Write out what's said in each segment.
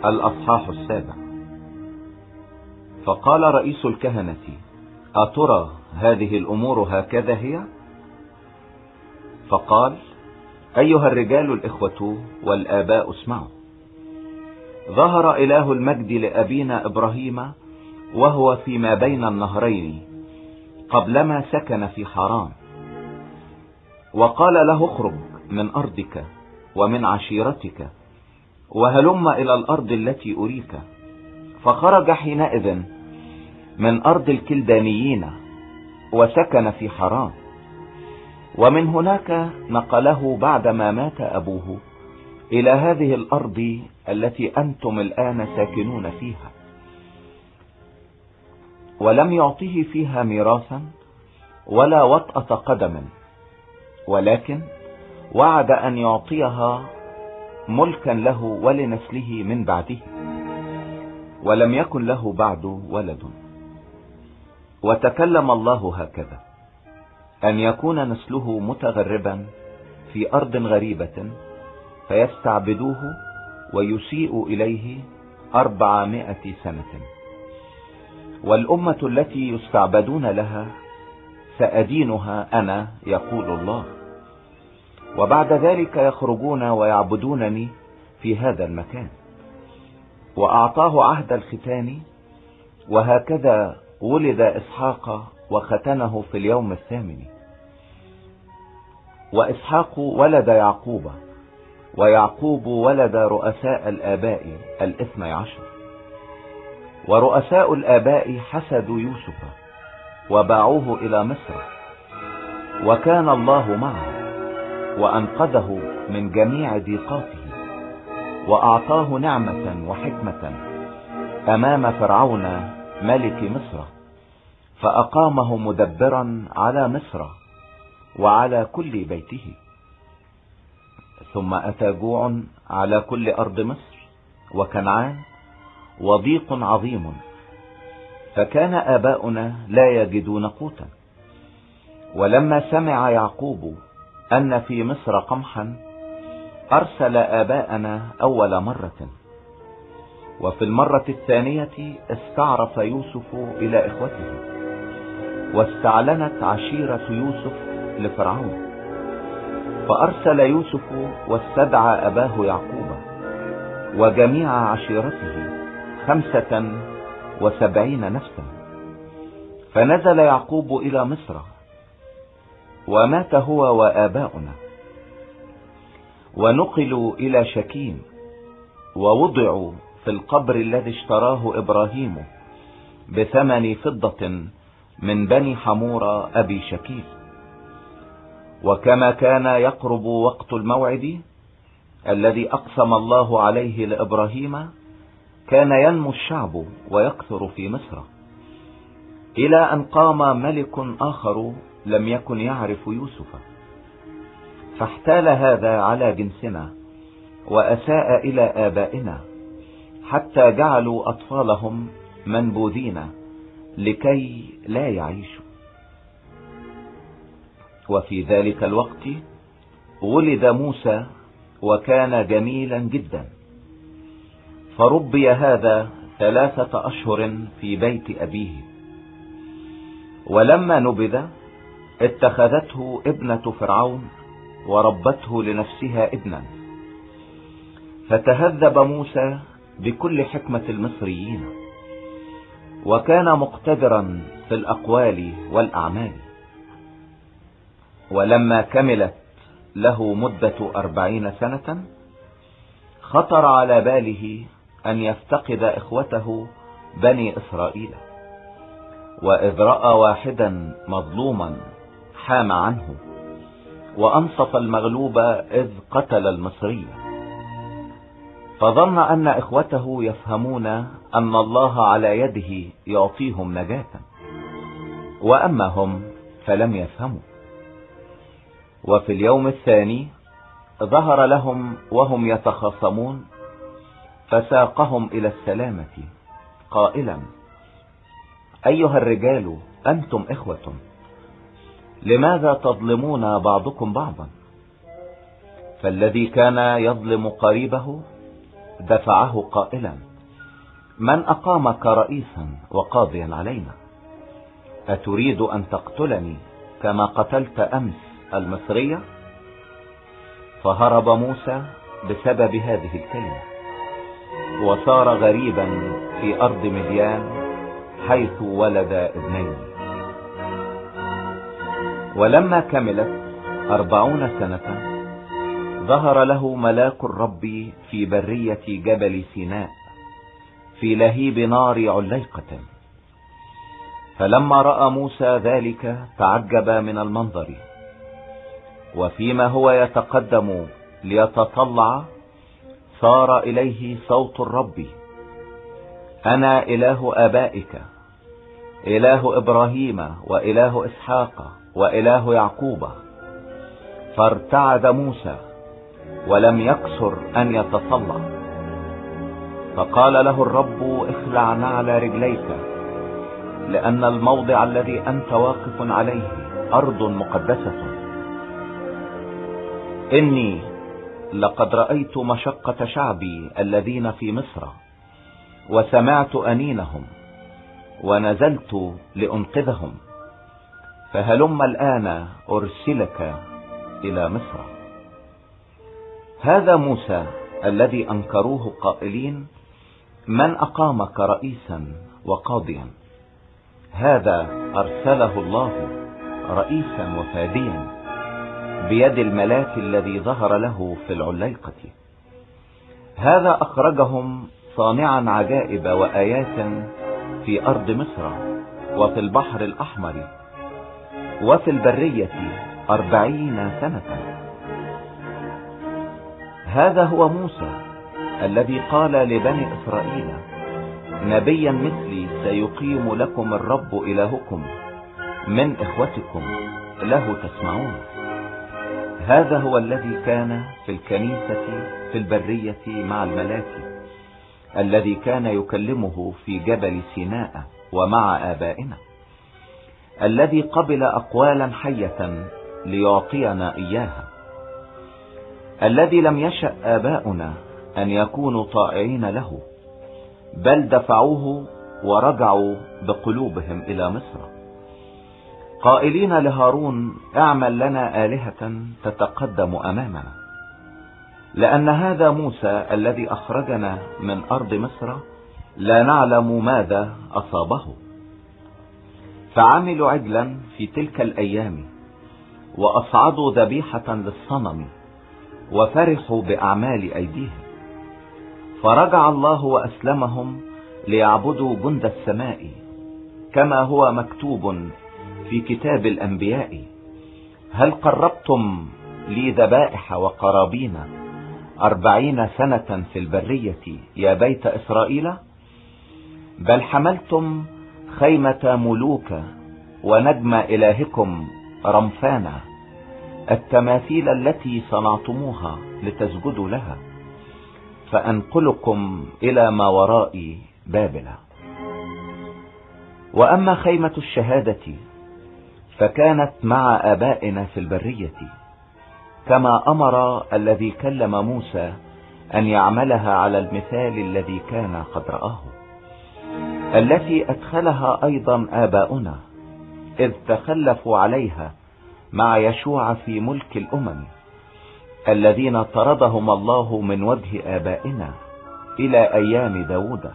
الأصحاح 7. فقال رئيس الكهنة: أترى هذه الأمور هكذا هي؟ فقال: أيها الرجال الإخوة والآباء اسمعوا. ظهر إله المجد لأبينا إبراهيم وهو فيما بين النهرين قبلما سكن في حران، وقال له: اخرج من أرضك ومن عشيرتك وهلم إلى الأرض التي أريك. فخرج حينئذ من أرض الكلدانيين وسكن في حران، ومن هناك نقله بعدما مات أبوه إلى هذه الأرض التي أنتم الآن ساكنون فيها، ولم يعطه فيها ميراثا ولا وطأة قدم، ولكن وعد أن يعطيها ملكا له ولنسله من بعده، ولم يكن له بعد ولد. وتكلم الله هكذا: أن يكون نسله متغربا في أرض غريبة فيستعبدوه ويسيء إليه 400 سنة، والأمة التي يستعبدون لها سأدينها أنا، يقول الله، وبعد ذلك يخرجون ويعبدونني في هذا المكان. وأعطاه عهد الختان، وهكذا ولد إسحاق وختنه في اليوم 8. وإسحاق ولد يعقوب، ويعقوب ولد رؤساء الآباء 12، ورؤساء الآباء حسدوا يوسف وباعوه إلى مصر، وكان الله معه وأنقذه من جميع ضيقاته، وأعطاه نعمة وحكمة أمام فرعون ملك مصر، فأقامه مدبرا على مصر وعلى كل بيته. ثم أتى جوع على كل أرض مصر وكنعان وضيق عظيم، فكان آباؤنا لا يجدون قوتا. ولما سمع يعقوب أن في مصر قمحا أرسل آباءنا أول مرة، وفي المرة الثانية استعرف يوسف إلى إخوته، واستعلنت عشيرة يوسف لفرعون، فأرسل يوسف واستدعى أباه يعقوب وجميع عشيرته 75 نفسا. فنزل يعقوب إلى مصر، ومات هو وآباؤنا، ونقلوا إلى شكيم، ووضعوا في القبر الذي اشتراه إبراهيم ب8 فضة من بني حمور أبي شكيل. وكما كان يقرب وقت الموعد الذي أقسم الله عليه لإبراهيم، كان ينمو الشعب ويكثر في مصر، إلى أن قام ملك آخر لم يكن يعرف يوسف، فاحتال هذا على جنسنا وأساء إلى آبائنا، حتى جعلوا أطفالهم منبوذين لكي لا يعيشوا. وفي ذلك الوقت ولد موسى، وكان جميلا جدا، فربي هذا 3 أشهر في بيت أبيه. ولما نبذ اتخذته ابنة فرعون وربته لنفسها ابنا، فتهذب موسى بكل حكمة المصريين، وكان مقتدرا في الأقوال والأعمال. ولما كملت له مدة 40 سنة خطر على باله أن يفتقد إخوته بني إسرائيل، وإذ رأى واحدا مظلوما حام عنه، وأنصف المغلوب إذ قتل المصري، فظن أن إخوته يفهمون أن الله على يده يعطيهم نجاة، وأما هم فلم يفهموا. وفي اليوم الثاني ظهر لهم وهم يتخاصمون، فساقهم إلى السلامة قائلا: أيها الرجال، أنتم إخوة، لماذا تظلمون بعضكم بعضا؟ فالذي كان يظلم قريبه دفعه قائلا: من أقامك رئيسا وقاضيا علينا؟ أتريد أن تقتلني كما قتلت أمس المصرية؟ فهرب موسى بسبب هذه الكلمة، وصار غريبا في أرض مديان حيث ولد ابنين. ولما كملت 40 سنة ظهر له ملاك الرب في برية جبل سيناء في لهيب نار عليقة. فلما رأى موسى ذلك تعجب من المنظر، وفيما هو يتقدم ليتطلع صار إليه صوت الرب: أنا إله آبائك، إله إبراهيم وإله إسحاق وإله يعقوب. فارتعد موسى ولم يكسر أن يتطلع. فقال له الرب: اخلع نعل رجليك، لأن الموضع الذي أنت واقف عليه أرض مقدسة. إني لقد رأيت مشقة شعبي الذين في مصر، وسمعت أنينهم، ونزلت لأنقذهم. فهلم الآن أرسلك إلى مصر. هذا موسى الذي أنكروه قائلين: من أقامك رئيسا وقاضيا؟ هذا أرسله الله رئيسا وفاديا بيد الملاك الذي ظهر له في العليقة. هذا أخرجهم صانعا عجائب وآيات في أرض مصر وفي البحر الأحمر وفي البرية 40 سنة. هذا هو موسى الذي قال لبني إسرائيل: نبيا مثلي سيقيم لكم الرب إلهكم من إخوتكم له تسمعون. هذا هو الذي كان في الكنيسة في البرية مع الملاك الذي كان يكلمه في جبل سيناء ومع آبائنا، الذي قبل أقوالا حية ليعطينا إياها، الذي لم يشأ آباؤنا أن يكونوا طائعين له، بل دفعوه ورجعوا بقلوبهم إلى مصر، قائلين لهارون: اعمل لنا آلهة تتقدم أمامنا. لأن هذا موسى الذي أخرجنا من أرض مصر لا نعلم ماذا أصابه. فعملوا عجلا في تلك الأيام، وأصعدوا ذبيحة للصنم، وفرحوا بأعمال أيديهم. فرجع الله وأسلمهم ليعبدوا جند السماء، كما هو مكتوب في كتاب الأنبياء: هل قربتم لي ذبائح وقرابين 40 سنة في البرية يا بيت إسرائيل؟ بل حملتم خيمة ملوك ونجم إلهكم رمفانا، التماثيل التي صنعتموها لتسجدوا لها. فأنقلكم إلى ما وراء بابل. وأما خيمة الشهادة فكانت مع آبائنا في البرية، كما أمر الذي كلم موسى أن يعملها على المثال الذي كان قد رآه، التي أدخلها أيضا آباؤنا إذ تخلفوا عليها مع يشوع في ملك الأمم، الذين طردهم الله من وجه آبائنا إلى أيام داود،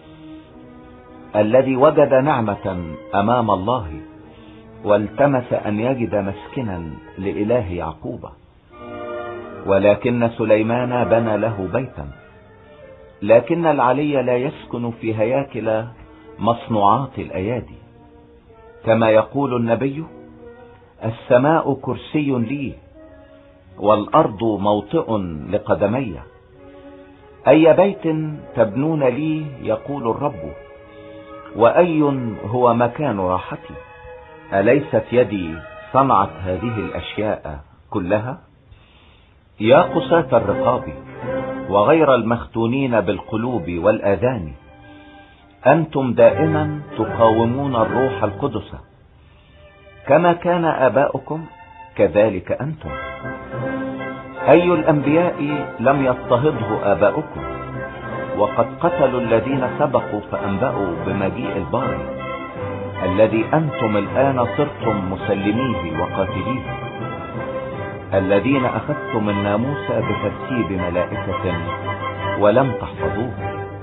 الذي وجد نعمة أمام الله والتمس أن يجد مسكنا لإله يعقوب. ولكن سليمان بنى له بيتا، لكن العلي لا يسكن في هياكل مصنوعات الأيادي. كما يقول النبي: السماء كرسي لي والأرض موطئ لقدمي. أي بيت تبنون لي يقول الرب، وأي هو مكان راحتي؟ أليست يدي صنعت هذه الأشياء كلها؟ يا قساة الرقاب وغير المختونين بالقلوب والآذان، أنتم دائما تقاومون الروح القدس، كما كان آباؤكم كذلك أنتم. أي الأنبياء لم يضطهده آباؤكم؟ وقد قتلوا الذين سبقوا فأنبأوا بمجيء الباري الذي أنتم الآن صرتم مسلميه وقاتليه، الذين أخذتم الناموس بترتيب ملائكة ولم تحفظوه.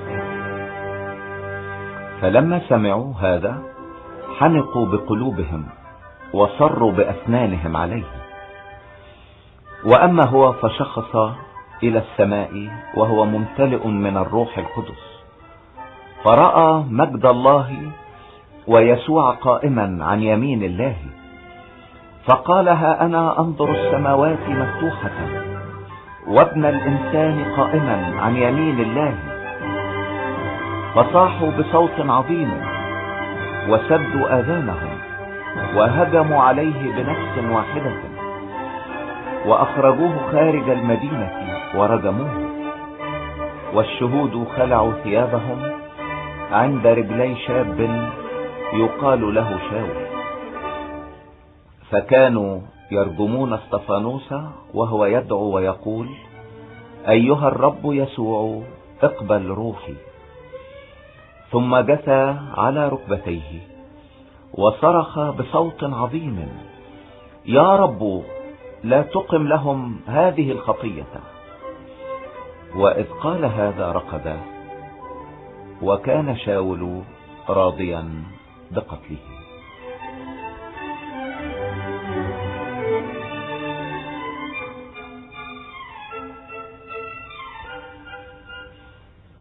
فلما سمعوا هذا حنقوا بقلوبهم وصروا بأسنانهم عليه. وأما هو فشخص إلى السماء وهو ممتلئ من الروح القدس، فرأى مجد الله ويسوع قائما عن يمين الله، فقال: ها أنا أنظر السماوات مفتوحة وابن الإنسان قائما عن يمين الله. فصاحوا بصوت عظيم وسدوا آذانهم وهجموا عليه بنفس واحدة وأخرجوه خارج المدينة ورجموه. والشهود خلعوا ثيابهم عند رجلي شاب يقال له شاول، فكانوا يرجمون اسطفانوس وهو يدعو ويقول: أيها الرب يسوع اقبل روحي. ثم جثى على ركبتيه وصرخ بصوت عظيم: يا رب لا تقم لهم هذه الخطية. وإذ قال هذا رقد، وكان شاول راضيا بقتله.